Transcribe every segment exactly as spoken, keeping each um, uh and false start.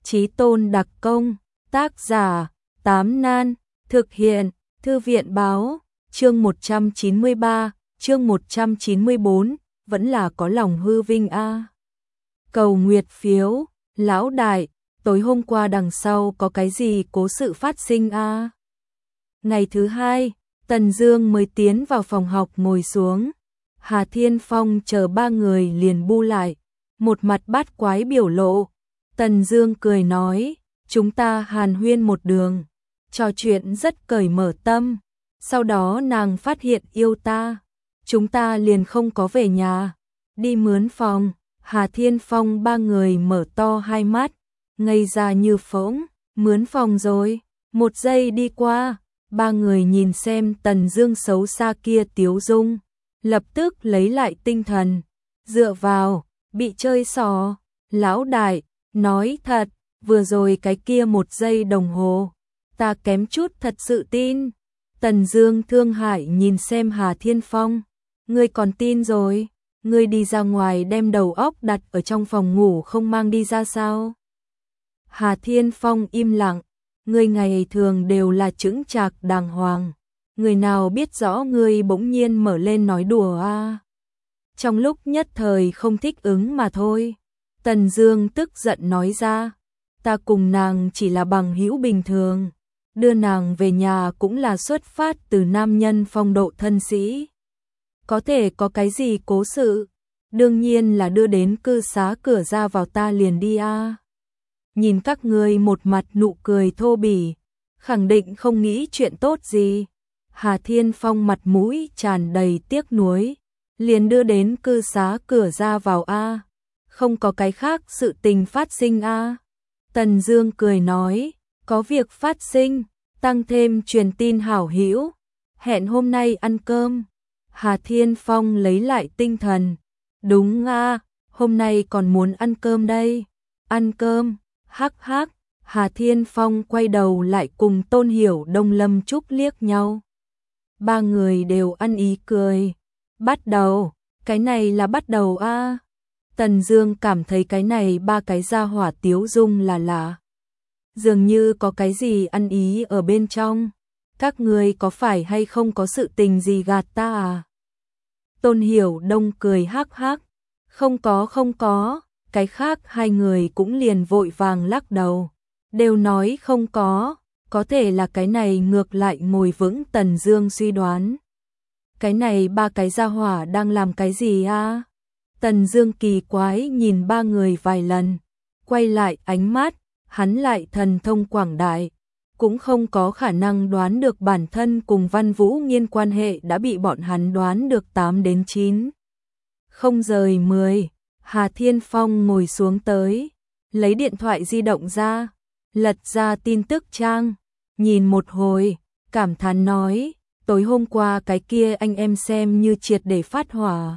Chí tôn đặc công, tác giả, Tám Nan, thực hiện, Thư viện báo, chương một trăm chín mươi ba, chương một trăm chín mươi bốn, vẫn là có lòng hư vinh a. À. Cầu nguyệt phiếu, lão đại, tối hôm qua đằng sau có cái gì cố sự phát sinh a? À? Ngày thứ hai, Tần Dương mới tiến vào phòng học ngồi xuống. Hà Thiên Phong chờ ba người liền bu lại, một mặt bát quái biểu lộ. Tần Dương cười nói, chúng ta hàn huyên một đường, trò chuyện rất cởi mở tâm. Sau đó nàng phát hiện yêu ta, chúng ta liền không có về nhà, đi mướn phòng. Hà Thiên Phong ba người mở to hai mắt, ngây ra như phỗng. Mướn phòng rồi? Một giây đi qua, ba người nhìn xem Tần Dương xấu xa kia tiếu dung, lập tức lấy lại tinh thần. Dựa vào, bị chơi xỏ. Lão đại, nói thật, vừa rồi cái kia một giây đồng hồ, ta kém chút thật sự tin. Tần Dương thương hại nhìn xem Hà Thiên Phong, ngươi còn tin rồi? Ngươi đi ra ngoài đem đầu óc đặt ở trong phòng ngủ không mang đi ra sao? Hà Thiên Phong im lặng, ngươi ngày thường đều là chững chạc đàng hoàng, người nào biết rõ ngươi bỗng nhiên mở lên nói đùa a. À? Trong lúc nhất thời không thích ứng mà thôi. Tần Dương tức giận nói ra, ta cùng nàng chỉ là bằng hữu bình thường, đưa nàng về nhà cũng là xuất phát từ nam nhân phong độ thân sĩ. Có thể có cái gì cố sự? Đương nhiên là đưa đến cư xá cửa ra vào ta liền đi a. À. Nhìn các ngươi một mặt nụ cười thô bỉ, khẳng định không nghĩ chuyện tốt gì. Hà Thiên Phong mặt mũi tràn đầy tiếc nuối, liền đưa đến cư xá cửa ra vào a. À. Không có cái khác sự tình phát sinh a. À. Tần Dương cười nói, có việc phát sinh, tăng thêm truyền tin hảo hữu, hẹn hôm nay ăn cơm. Hà Thiên Phong lấy lại tinh thần, đúng a, à, hôm nay còn muốn ăn cơm đây. Ăn cơm? Hắc hắc. Hà Thiên Phong quay đầu lại cùng Tôn Hiểu Đông Lâm Trúc liếc nhau. Ba người đều ăn ý cười. Bắt đầu, cái này là bắt đầu a. À. Tần Dương cảm thấy cái này ba cái gia hỏa tiếu dung là lạ. Dường như có cái gì ăn ý ở bên trong. Các ngươi có phải hay không có sự tình gì gạt ta à? Tôn Hiểu Đông cười hắc hắc. Không có không có, cái khác hai người cũng liền vội vàng lắc đầu. Đều nói không có, có thể là cái này ngược lại ngồi vững Tần Dương suy đoán. Cái này ba cái gia hỏa đang làm cái gì a? À? Tần Dương kỳ quái nhìn ba người vài lần, quay lại ánh mắt, hắn lại thần thông quảng đại, cũng không có khả năng đoán được bản thân cùng Văn Vũ Nghiên quan hệ đã bị bọn hắn đoán được tám đến chín. Không rời mười, Hà Thiên Phong ngồi xuống tới, lấy điện thoại di động ra, lật ra tin tức trang, nhìn một hồi, cảm thán nói, tối hôm qua cái kia anh em xem như triệt để phát hỏa.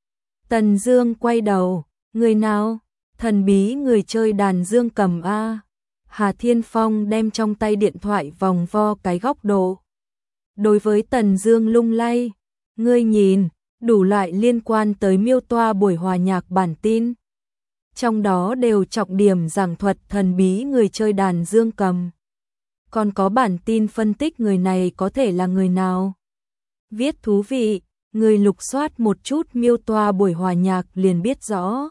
Tần Dương quay đầu, người nào? Thần bí người chơi đàn dương cầm a. Hà Thiên Phong đem trong tay điện thoại vòng vo cái góc độ. Đối với Tần Dương lung lay, ngươi nhìn, đủ loại liên quan tới miêu toa buổi hòa nhạc bản tin. Trong đó đều trọng điểm giảng thuật thần bí người chơi đàn dương cầm. Còn có bản tin phân tích người này có thể là người nào. Viết thú vị, người lục soát một chút miêu toa buổi hòa nhạc liền biết rõ.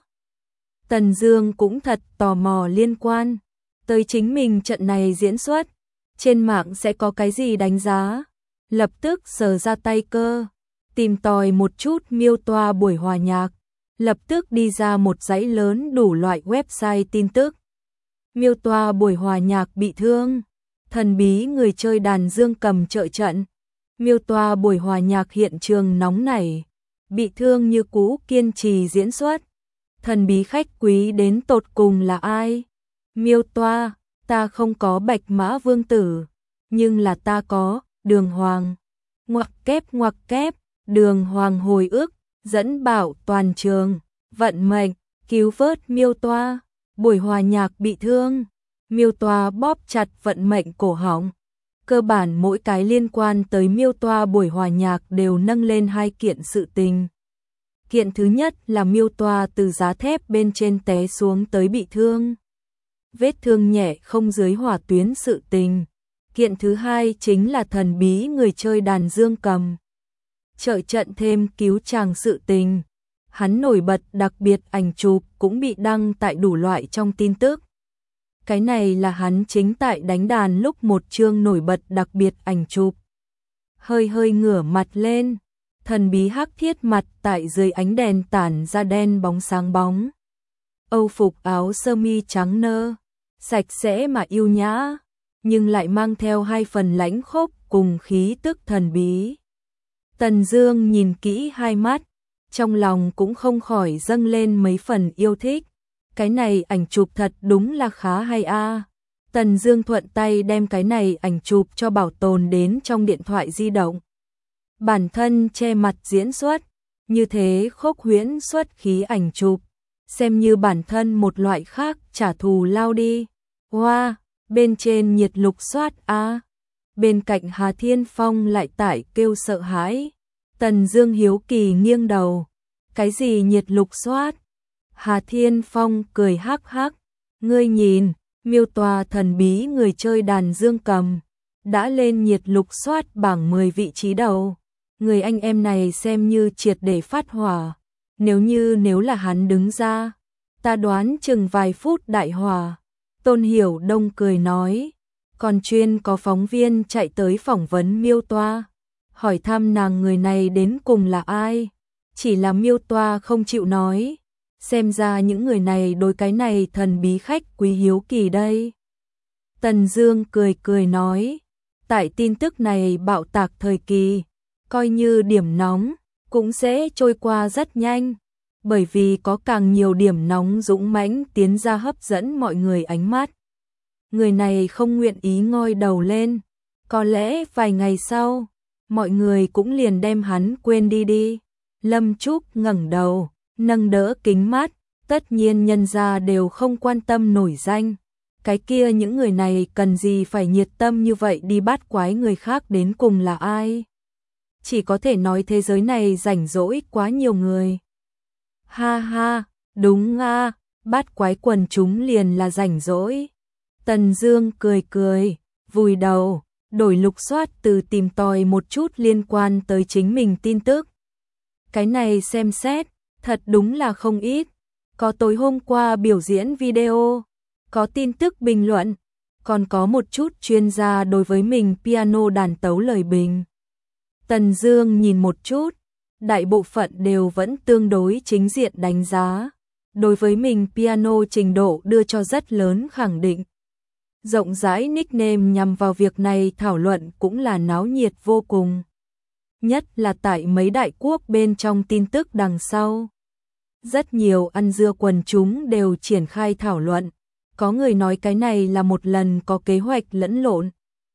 Tần Dương cũng thật tò mò liên quan tới chính mình trận này diễn xuất, trên mạng sẽ có cái gì đánh giá, lập tức sờ ra tay cơ, tìm tòi một chút miêu toa buổi hòa nhạc, lập tức đi ra một dãy lớn đủ loại website tin tức. Miêu toa buổi hòa nhạc bị thương, thần bí người chơi đàn dương cầm trợ trận, miêu toa buổi hòa nhạc hiện trường nóng nảy, bị thương như cũ kiên trì diễn xuất. Thần bí khách quý đến tột cùng là ai? Miêu toa, ta không có Bạch Mã Vương Tử, nhưng là ta có Đường Hoàng. Ngoặc kép ngoặc kép, Đường Hoàng hồi ức, dẫn bảo toàn trường, vận mệnh, cứu vớt miêu toa, buổi hòa nhạc bị thương, miêu toa bóp chặt vận mệnh cổ họng. Cơ bản mỗi cái liên quan tới miêu toa buổi hòa nhạc đều nâng lên hai kiện sự tình. Kiện thứ nhất là miêu toa từ giá thép bên trên té xuống tới bị thương. vết thương nhẹ không dưới hỏa tuyến sự tình. Kiện thứ hai chính là thần bí người chơi đàn dương cầm. Trợ trận thêm cứu chàng sự tình. Hắn nổi bật đặc biệt ảnh chụp cũng bị đăng tại đủ loại trong tin tức. Cái này là hắn chính tại đánh đàn lúc một chương nổi bật đặc biệt ảnh chụp. Hơi hơi ngửa mặt lên, thần bí hắc thiết mặt tại dưới ánh đèn tản ra đen bóng sáng bóng. Âu phục áo sơ mi trắng nơ, sạch sẽ mà yêu nhã, nhưng lại mang theo hai phần lãnh khốc cùng khí tức thần bí. Tần Dương nhìn kỹ hai mắt, trong lòng cũng không khỏi dâng lên mấy phần yêu thích. Cái này ảnh chụp thật đúng là khá hay a. À. Tần Dương thuận tay đem cái này ảnh chụp cho bảo tồn đến trong điện thoại di động. Bản thân che mặt diễn xuất, như thế khốc huyễn xuất khí ảnh chụp, xem như bản thân một loại khác trả thù lao đi. Hoa, wow, bên trên nhiệt lục soát a. À. Bên cạnh Hà Thiên Phong lại tải kêu sợ hãi. Tần Dương hiếu kỳ nghiêng đầu. Cái gì nhiệt lục soát? Hà Thiên Phong cười hắc hắc. Ngươi nhìn, miêu tòa thần bí người chơi đàn dương cầm. Đã lên nhiệt lục soát bảng mười vị trí đầu. Người anh em này xem như triệt để phát hỏa. Nếu như nếu là hắn đứng ra, ta đoán chừng vài phút đại hỏa. Tôn Hiểu Đông cười nói. Còn chuyên có phóng viên chạy tới phỏng vấn miêu toa, hỏi thăm nàng người này đến cùng là ai. Chỉ là miêu toa không chịu nói. Xem ra những người này đối cái này thần bí khách quý hiếu kỳ đây. Tần Dương cười cười nói. Tại tin tức này bạo tạc thời kỳ, coi như điểm nóng, cũng sẽ trôi qua rất nhanh. Bởi vì có càng nhiều điểm nóng dũng mãnh tiến ra hấp dẫn mọi người ánh mắt. Người này không nguyện ý ngoi đầu lên. Có lẽ vài ngày sau, mọi người cũng liền đem hắn quên đi đi. Lâm Trúc ngẩng đầu, nâng đỡ kính mắt. Tất nhiên nhân gia đều không quan tâm nổi danh. Cái kia những người này cần gì phải nhiệt tâm như vậy đi bắt quái người khác đến cùng là ai. Chỉ có thể nói thế giới này rảnh rỗi quá nhiều người. Ha ha, đúng a, bắt quái quần chúng liền là rảnh rỗi. Tần Dương cười cười, vùi đầu, đổi lục soát từ tìm tòi một chút liên quan tới chính mình tin tức. Cái này xem xét, thật đúng là không ít. Có tối hôm qua biểu diễn video, có tin tức bình luận, còn có một chút chuyên gia đối với mình piano đàn tấu lời bình. Tần Dương nhìn một chút, đại bộ phận đều vẫn tương đối chính diện đánh giá. Đối với mình piano trình độ đưa cho rất lớn khẳng định. Rộng rãi nickname nhằm vào việc này thảo luận cũng là náo nhiệt vô cùng. Nhất là tại mấy đại quốc bên trong tin tức đằng sau. Rất nhiều ăn dưa quần chúng đều triển khai thảo luận. Có người nói cái này là một lần có kế hoạch lẫn lộn.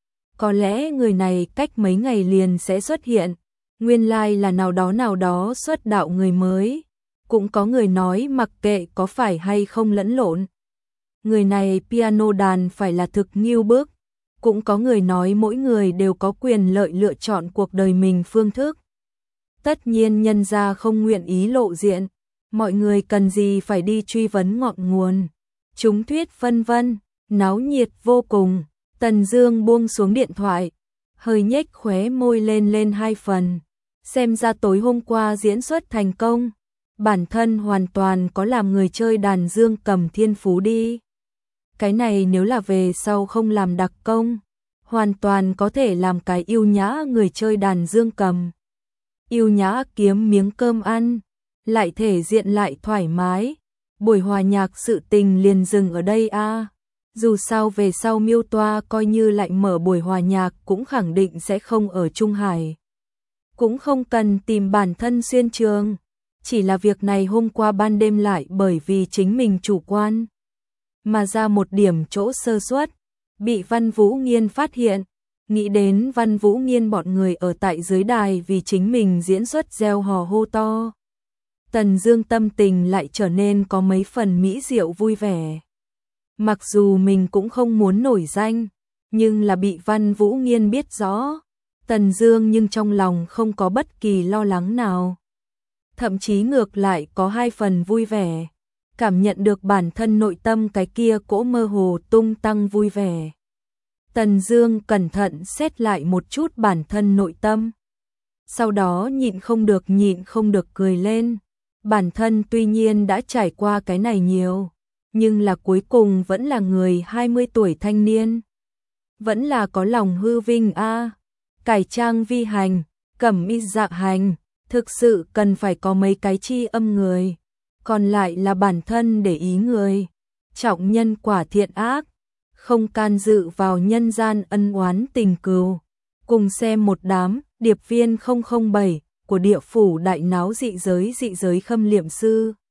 Có lẽ người này cách mấy ngày liền sẽ xuất hiện. Nguyên lai là nào đó nào đó xuất đạo người mới. Cũng có người nói mặc kệ có phải hay không lẫn lộn. Người này piano đàn phải là thực nghiêu bức. Cũng có người nói mỗi người đều có quyền lợi lựa chọn cuộc đời mình phương thức. Tất nhiên nhân gia không nguyện ý lộ diện. Mọi người cần gì phải đi truy vấn ngọn nguồn. Chúng thuyết vân vân, náo nhiệt vô cùng. Tần Dương buông xuống điện thoại, hơi nhếch khóe môi lên lên hai phần. Xem ra tối hôm qua diễn xuất thành công. Bản thân hoàn toàn có làm người chơi đàn dương cầm thiên phú đi. Cái này nếu là về sau không làm đặc công, hoàn toàn có thể làm cái yêu nhã người chơi đàn dương cầm. Yêu nhã kiếm miếng cơm ăn, lại thể diện lại thoải mái. Buổi hòa nhạc sự tình liền dừng ở đây a. À. Dù sao về sau miêu toa coi như lại mở buổi hòa nhạc cũng khẳng định sẽ không ở Trung Hải. Cũng không cần tìm bản thân xuyên trường. Chỉ là việc này hôm qua ban đêm lại bởi vì chính mình chủ quan mà ra một điểm chỗ sơ suất, bị Văn Vũ Nghiên phát hiện. Nghĩ đến Văn Vũ Nghiên bọn người ở tại dưới đài vì chính mình diễn xuất reo hò hô to. Tần Dương tâm tình lại trở nên có mấy phần mỹ diệu vui vẻ. Mặc dù mình cũng không muốn nổi danh, nhưng là bị Văn Vũ Nghiên biết rõ. Tần Dương nhưng trong lòng không có bất kỳ lo lắng nào. Thậm chí ngược lại có hai phần vui vẻ. cảm nhận được bản thân nội tâm cái kia cỗ mơ hồ tung tăng vui vẻ. Tần Dương cẩn thận xét lại một chút bản thân nội tâm. Sau đó nhịn không được nhịn không được cười lên. Bản thân tuy nhiên đã trải qua cái này nhiều, nhưng là cuối cùng vẫn là người hai mươi tuổi thanh niên. Vẫn là có lòng hư vinh a, à. Cải trang vi hành, cẩm y dạ hành, thực sự cần phải có mấy cái chi âm người, còn lại là bản thân để ý người, trọng nhân quả thiện ác, không can dự vào nhân gian ân oán tình cừu. Cùng xem một đám điệp viên không không bảy của địa phủ đại náo dị giới dị giới khâm liệm sư.